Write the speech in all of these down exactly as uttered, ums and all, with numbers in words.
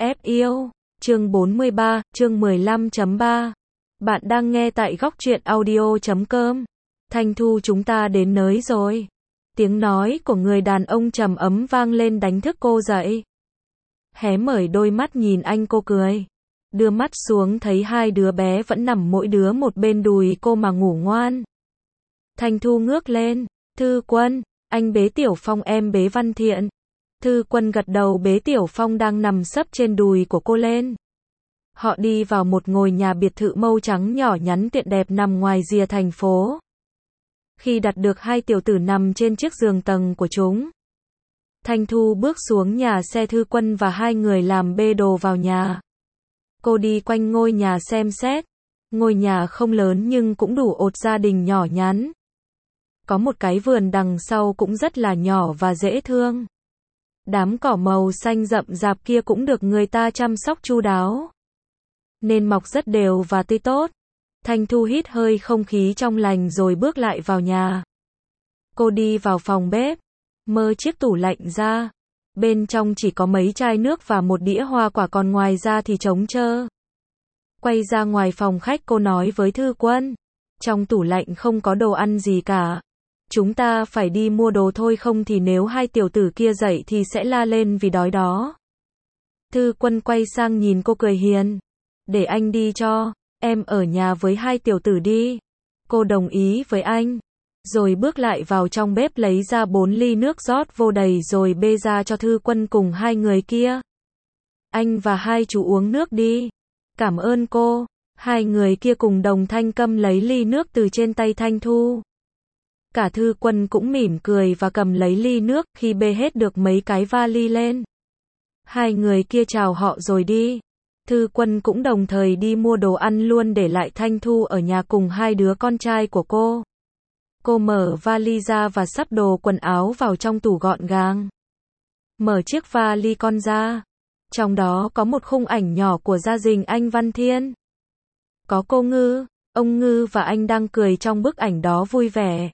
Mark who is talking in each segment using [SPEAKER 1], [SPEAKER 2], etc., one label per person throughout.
[SPEAKER 1] ép yêu, chương bốn mươi ba, chương mười lăm chấm ba. Bạn đang nghe tại góc truyện audio chấm com. Thanh Thu, chúng ta đến nơi rồi. Tiếng nói của người đàn ông trầm ấm vang lên đánh thức cô dậy. Hé mở đôi mắt nhìn anh, cô cười. Đưa mắt xuống thấy hai đứa bé vẫn nằm mỗi đứa một bên đùi cô mà ngủ ngoan. Thanh Thu ngước lên. Thư Quân, anh bế Tiểu Phong, em bế Văn Thiện. Thư Quân gật đầu bế Tiểu Phong đang nằm sấp trên đùi của cô lên. Họ đi vào một ngôi nhà biệt thự màu trắng nhỏ nhắn tiện đẹp nằm ngoài rìa thành phố. Khi đặt được hai tiểu tử nằm trên chiếc giường tầng của chúng, Thanh Thu bước xuống nhà xe Thư Quân và hai người làm bê đồ vào nhà. Cô đi quanh ngôi nhà xem xét. Ngôi nhà không lớn nhưng cũng đủ ột gia đình nhỏ nhắn. Có một cái vườn đằng sau cũng rất là nhỏ và dễ thương. Đám cỏ màu xanh rậm rạp kia cũng được người ta chăm sóc chu đáo, nên mọc rất đều và tươi tốt. Thanh Thu hít hơi không khí trong lành rồi bước lại vào nhà. Cô đi vào phòng bếp, mở chiếc tủ lạnh ra. Bên trong chỉ có mấy chai nước và một đĩa hoa quả, còn ngoài ra thì trống trơ. Quay ra ngoài phòng khách, cô nói với Thư Quân, trong tủ lạnh không có đồ ăn gì cả. Chúng ta phải đi mua đồ thôi, không thì nếu hai tiểu tử kia dậy thì sẽ la lên vì đói đó. Thư Quân quay sang nhìn cô cười hiền. Để anh đi cho, em ở nhà với hai tiểu tử đi. Cô đồng ý với anh. Rồi bước lại vào trong bếp lấy ra bốn ly nước rót vô đầy rồi bê ra cho Thư Quân cùng hai người kia. Anh và hai chú uống nước đi. Cảm ơn cô. Hai người kia cùng đồng thanh cầm lấy ly nước từ trên tay Thanh Thu. Cả Thư Quân cũng mỉm cười và cầm lấy ly nước. Khi bê hết được mấy cái vali lên, hai người kia chào họ rồi đi. Thư Quân cũng đồng thời đi mua đồ ăn luôn, để lại Thanh Thu ở nhà cùng hai đứa con trai của cô. Cô mở vali ra và sắp đồ quần áo vào trong tủ gọn gàng. Mở chiếc vali con ra. Trong đó có một khung ảnh nhỏ của gia đình anh Văn Thiên. Có cô Ngư, ông Ngư và anh đang cười trong bức ảnh đó vui vẻ.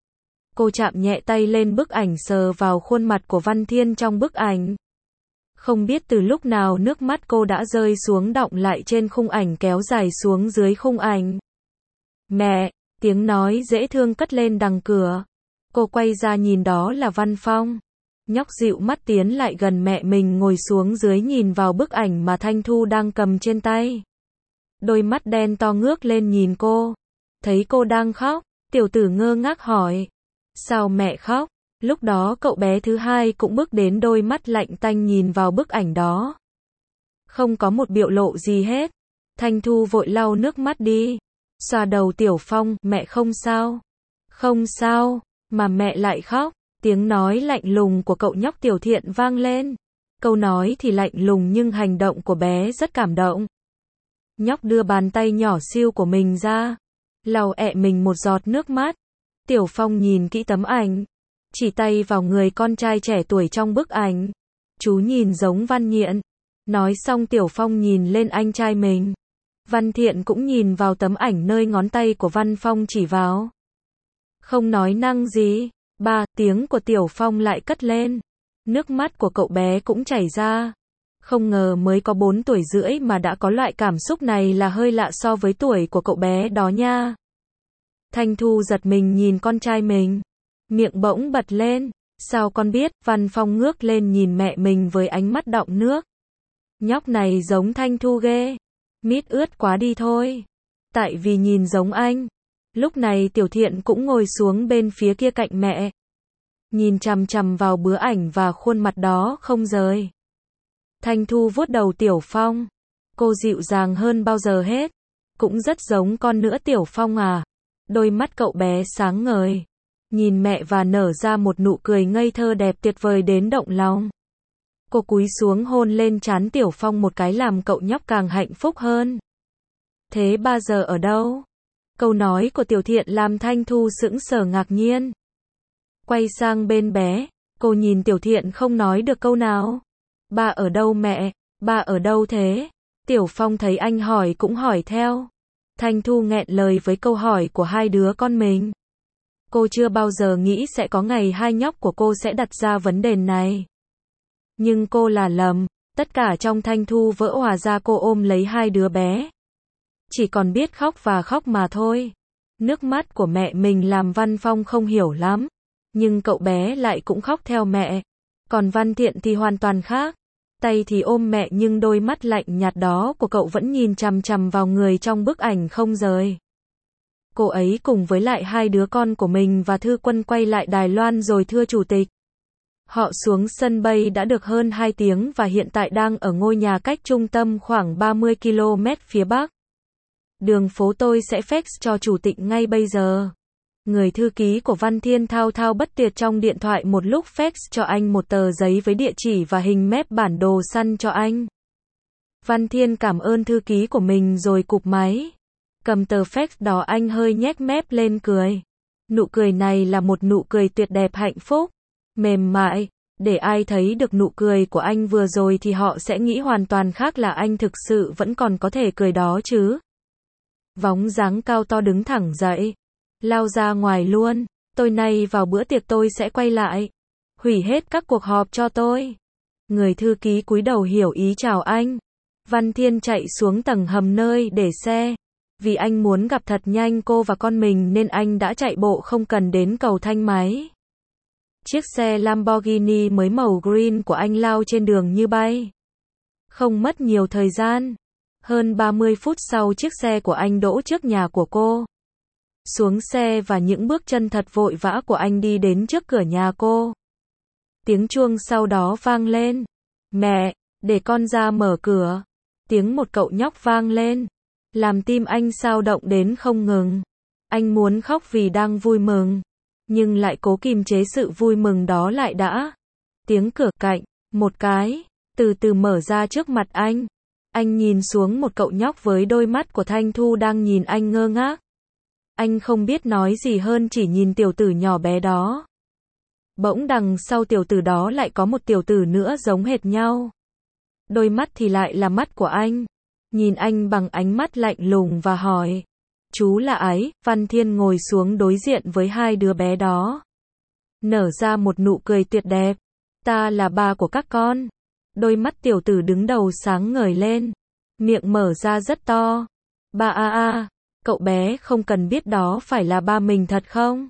[SPEAKER 1] Cô chạm nhẹ tay lên bức ảnh, sờ vào khuôn mặt của Văn Thiên trong bức ảnh. Không biết từ lúc nào nước mắt cô đã rơi xuống, đọng lại trên khung ảnh kéo dài xuống dưới khung ảnh. Mẹ, tiếng nói dễ thương cất lên đằng cửa. Cô quay ra nhìn, đó là Văn Phong. Nhóc dịu mắt tiến lại gần mẹ mình, ngồi xuống dưới nhìn vào bức ảnh mà Thanh Thu đang cầm trên tay. Đôi mắt đen to ngước lên nhìn cô. Thấy cô đang khóc, tiểu tử ngơ ngác hỏi. Sao mẹ khóc? Lúc đó cậu bé thứ hai cũng bước đến, đôi mắt lạnh tanh nhìn vào bức ảnh đó. Không có một biểu lộ gì hết. Thanh Thu vội lau nước mắt đi. Xoa đầu Tiểu Phong, mẹ không sao. Không sao, mà mẹ lại khóc. Tiếng nói lạnh lùng của cậu nhóc Tiểu Thiện vang lên. Câu nói thì lạnh lùng nhưng hành động của bé rất cảm động. Nhóc đưa bàn tay nhỏ xíu của mình ra, lau ẹ mình một giọt nước mắt. Tiểu Phong nhìn kỹ tấm ảnh, chỉ tay vào người con trai trẻ tuổi trong bức ảnh. Chú nhìn giống Văn Nhiện. Nói xong Tiểu Phong nhìn lên anh trai mình. Văn Thiện cũng nhìn vào tấm ảnh nơi ngón tay của Văn Phong chỉ vào. Không nói năng gì. Ba, tiếng của Tiểu Phong lại cất lên. Nước mắt của cậu bé cũng chảy ra. Không ngờ mới có bốn tuổi rưỡi mà đã có loại cảm xúc này, là hơi lạ so với tuổi của cậu bé đó nha. Thanh Thu giật mình nhìn con trai mình. Miệng bỗng bật lên. Sao con biết? Văn Phong ngước lên nhìn mẹ mình với ánh mắt đọng nước. Nhóc này giống Thanh Thu ghê. Mít ướt quá đi thôi. Tại vì nhìn giống anh. Lúc này Tiểu Thiện cũng ngồi xuống bên phía kia cạnh mẹ. Nhìn chằm chằm vào bức ảnh và khuôn mặt đó không rời. Thanh Thu vuốt đầu Tiểu Phong. Cô dịu dàng hơn bao giờ hết. Cũng rất giống con nữa Tiểu Phong à. Đôi mắt cậu bé sáng ngời. Nhìn mẹ và nở ra một nụ cười ngây thơ đẹp tuyệt vời đến động lòng. Cô cúi xuống hôn lên trán Tiểu Phong một cái, làm cậu nhóc càng hạnh phúc hơn. Thế ba giờ ở đâu? Câu nói của Tiểu Thiện làm Thanh Thu sững sờ ngạc nhiên. Quay sang bên bé, cô nhìn Tiểu Thiện không nói được câu nào. Ba ở đâu mẹ? Ba ở đâu thế? Tiểu Phong thấy anh hỏi cũng hỏi theo. Thanh Thu nghẹn lời với câu hỏi của hai đứa con mình. Cô chưa bao giờ nghĩ sẽ có ngày hai nhóc của cô sẽ đặt ra vấn đề này. Nhưng cô là lầm. Tất cả trong Thanh Thu vỡ òa ra, cô ôm lấy hai đứa bé. Chỉ còn biết khóc và khóc mà thôi. Nước mắt của mẹ mình làm Văn Phong không hiểu lắm. Nhưng cậu bé lại cũng khóc theo mẹ. Còn Văn Thiện thì hoàn toàn khác. Tay thì ôm mẹ nhưng đôi mắt lạnh nhạt đó của cậu vẫn nhìn chằm chằm vào người trong bức ảnh không rời. Cô ấy cùng với lại hai đứa con của mình và Thư Quân quay lại Đài Loan rồi thưa chủ tịch. Họ xuống sân bay đã được hơn hai tiếng và hiện tại đang ở ngôi nhà cách trung tâm khoảng ba mươi ki lô mét phía bắc. Đường phố tôi sẽ fax cho chủ tịch ngay bây giờ. Người thư ký của Văn Thiên thao thao bất tuyệt trong điện thoại một lúc fax cho anh một tờ giấy với địa chỉ và hình map bản đồ săn cho anh. Văn Thiên cảm ơn thư ký của mình rồi cụp máy. Cầm tờ fax đó anh hơi nhếch mép lên cười. Nụ cười này là một nụ cười tuyệt đẹp hạnh phúc, mềm mại. Để ai thấy được nụ cười của anh vừa rồi thì họ sẽ nghĩ hoàn toàn khác là anh thực sự vẫn còn có thể cười đó chứ. Vóng dáng cao to đứng thẳng dậy. Lao ra ngoài luôn. Tôi nay vào bữa tiệc tôi sẽ quay lại. Hủy hết các cuộc họp cho tôi. Người thư ký cúi đầu hiểu ý chào anh. Văn Thiên chạy xuống tầng hầm nơi để xe. Vì anh muốn gặp thật nhanh cô và con mình nên anh đã chạy bộ không cần đến cầu thang máy. Chiếc xe Lamborghini mới màu green của anh lao trên đường như bay. Không mất nhiều thời gian. Hơn ba mươi phút sau chiếc xe của anh đỗ trước nhà của cô. Xuống xe và những bước chân thật vội vã của anh đi đến trước cửa nhà cô. Tiếng chuông sau đó vang lên. Mẹ, để con ra mở cửa. Tiếng một cậu nhóc vang lên. Làm tim anh xao động đến không ngừng. Anh muốn khóc vì đang vui mừng. Nhưng lại cố kìm chế sự vui mừng đó lại đã. Tiếng cửa cạnh, một cái, từ từ mở ra trước mặt anh. Anh nhìn xuống một cậu nhóc với đôi mắt của Thanh Thu đang nhìn anh ngơ ngác. Anh không biết nói gì hơn chỉ nhìn tiểu tử nhỏ bé đó. Bỗng đằng sau tiểu tử đó lại có một tiểu tử nữa giống hệt nhau. Đôi mắt thì lại là mắt của anh. Nhìn anh bằng ánh mắt lạnh lùng và hỏi. Chú là ấy, Văn Thiên ngồi xuống đối diện với hai đứa bé đó. Nở ra một nụ cười tuyệt đẹp. Ta là ba của các con. Đôi mắt tiểu tử đứng đầu sáng ngời lên. Miệng mở ra rất to. Ba a a, cậu bé không cần biết đó phải là ba mình thật không?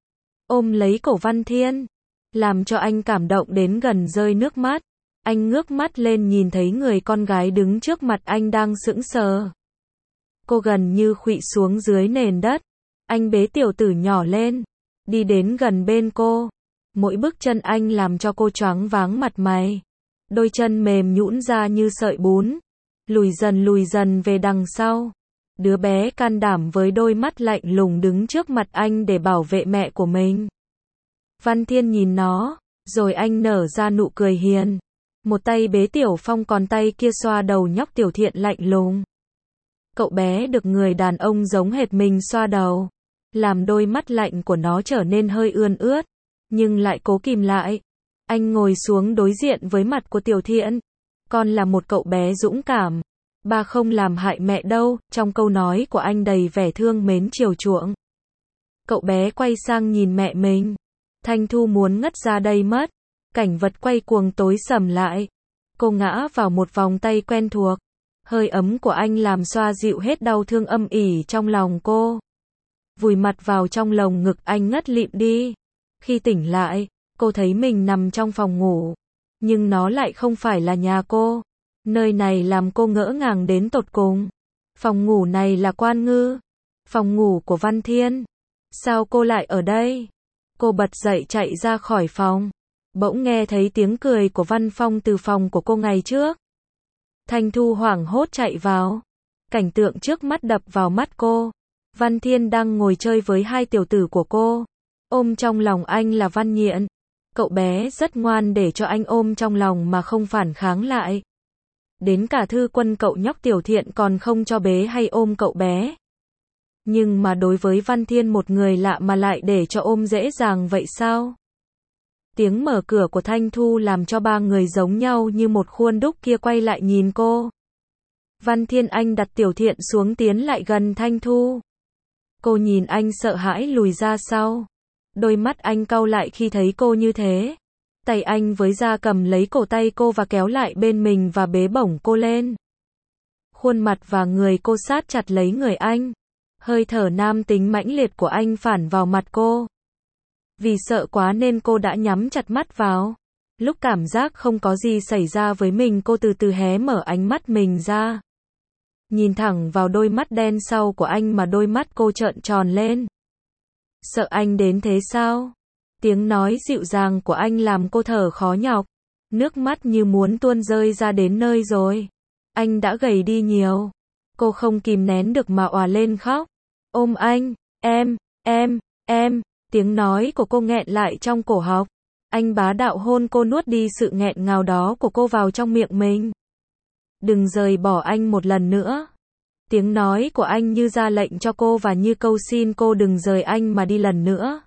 [SPEAKER 1] Ôm lấy cổ Văn Thiên. Làm cho anh cảm động đến gần rơi nước mắt. Anh ngước mắt lên nhìn thấy người con gái đứng trước mặt anh đang sững sờ. Cô gần như khuỵu xuống dưới nền đất. Anh bế tiểu tử nhỏ lên. Đi đến gần bên cô. Mỗi bước chân anh làm cho cô choáng váng mặt mày. Đôi chân mềm nhũn ra như sợi bún. Lùi dần lùi dần về đằng sau. Đứa bé can đảm với đôi mắt lạnh lùng đứng trước mặt anh để bảo vệ mẹ của mình. Văn Thiên nhìn nó. Rồi anh nở ra nụ cười hiền. Một tay bế Tiểu Phong còn tay kia xoa đầu nhóc Tiểu Thiện lạnh lùng. Cậu bé được người đàn ông giống hệt mình xoa đầu. Làm đôi mắt lạnh của nó trở nên hơi ươn ướt. Nhưng lại cố kìm lại. Anh ngồi xuống đối diện với mặt của Tiểu Thiện. Con là một cậu bé dũng cảm. Ba không làm hại mẹ đâu. Trong câu nói của anh đầy vẻ thương mến chiều chuộng. Cậu bé quay sang nhìn mẹ mình. Thanh Thu muốn ngất ra đây mất. Cảnh vật quay cuồng tối sầm lại. Cô ngã vào một vòng tay quen thuộc. Hơi ấm của anh làm xoa dịu hết đau thương âm ỉ trong lòng cô. Vùi mặt vào trong lồng ngực anh ngất lịm đi. Khi tỉnh lại, cô thấy mình nằm trong phòng ngủ. Nhưng nó lại không phải là nhà cô. Nơi này làm cô ngỡ ngàng đến tột cùng. Phòng ngủ này là Quan Ngư. Phòng ngủ của Văn Thiên. Sao cô lại ở đây? Cô bật dậy chạy ra khỏi phòng. Bỗng nghe thấy tiếng cười của Văn Phong từ phòng của cô ngày trước. Thanh Thu hoảng hốt chạy vào. Cảnh tượng trước mắt đập vào mắt cô. Văn Thiên đang ngồi chơi với hai tiểu tử của cô. Ôm trong lòng anh là Văn Nhiện. Cậu bé rất ngoan để cho anh ôm trong lòng mà không phản kháng lại. Đến cả Thư Quân cậu nhóc Tiểu Thiện còn không cho bế hay ôm cậu bé. Nhưng mà đối với Văn Thiên một người lạ mà lại để cho ôm dễ dàng vậy sao? Tiếng mở cửa của Thanh Thu làm cho ba người giống nhau như một khuôn đúc kia quay lại nhìn cô. Văn Thiên anh đặt Tiểu Thiện xuống tiến lại gần Thanh Thu. Cô nhìn anh sợ hãi lùi ra sau. Đôi mắt anh cau lại khi thấy cô như thế. Tay anh với ra cầm lấy cổ tay cô và kéo lại bên mình và bế bổng cô lên. Khuôn mặt và người cô sát chặt lấy người anh. Hơi thở nam tính mãnh liệt của anh phản vào mặt cô. Vì sợ quá nên cô đã nhắm chặt mắt vào. Lúc cảm giác không có gì xảy ra với mình, cô từ từ hé mở ánh mắt mình ra. Nhìn thẳng vào đôi mắt đen sau của anh mà đôi mắt cô trợn tròn lên. Sợ anh đến thế sao? Tiếng nói dịu dàng của anh làm cô thở khó nhọc. Nước mắt như muốn tuôn rơi ra đến nơi rồi. Anh đã gầy đi nhiều. Cô không kìm nén được mà òa lên khóc. Ôm anh, em, em, em. Tiếng nói của cô nghẹn lại trong cổ họng. Anh bá đạo hôn cô, nuốt đi sự nghẹn ngào đó của cô vào trong miệng mình. Đừng rời bỏ anh một lần nữa. Tiếng nói của anh như ra lệnh cho cô và như câu xin cô đừng rời anh mà đi lần nữa.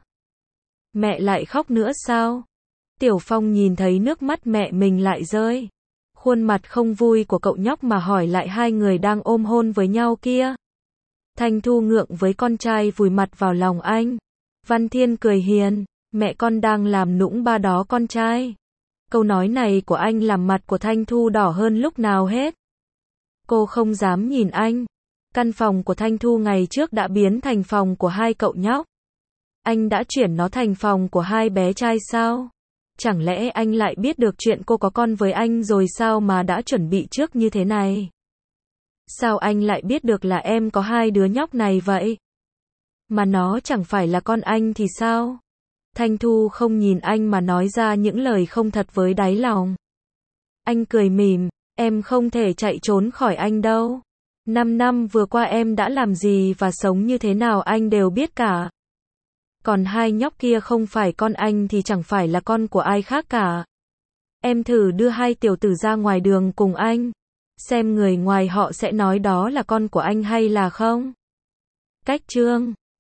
[SPEAKER 1] Mẹ lại khóc nữa sao? Tiểu Phong nhìn thấy nước mắt mẹ mình lại rơi. Khuôn mặt không vui của cậu nhóc mà hỏi lại hai người đang ôm hôn với nhau kia. Thanh Thu ngượng với con trai vùi mặt vào lòng anh. Văn Thiên cười hiền, mẹ con đang làm nũng ba đó con trai. Câu nói này của anh làm mặt của Thanh Thu đỏ hơn lúc nào hết. Cô không dám nhìn anh. Căn phòng của Thanh Thu ngày trước đã biến thành phòng của hai cậu nhóc. Anh đã chuyển nó thành phòng của hai bé trai sao? Chẳng lẽ anh lại biết được chuyện cô có con với anh rồi sao mà đã chuẩn bị trước như thế này? Sao anh lại biết được là em có hai đứa nhóc này vậy? Mà nó chẳng phải là con anh thì sao? Thanh Thu không nhìn anh mà nói ra những lời không thật với đáy lòng. Anh cười mỉm, em không thể chạy trốn khỏi anh đâu. Năm năm vừa qua em đã làm gì và sống như thế nào anh đều biết cả. Còn hai nhóc kia không phải con anh thì chẳng phải là con của ai khác cả. Em thử đưa hai tiểu tử ra ngoài đường cùng anh. Xem người ngoài họ sẽ nói đó là con của anh hay là không. Cách chương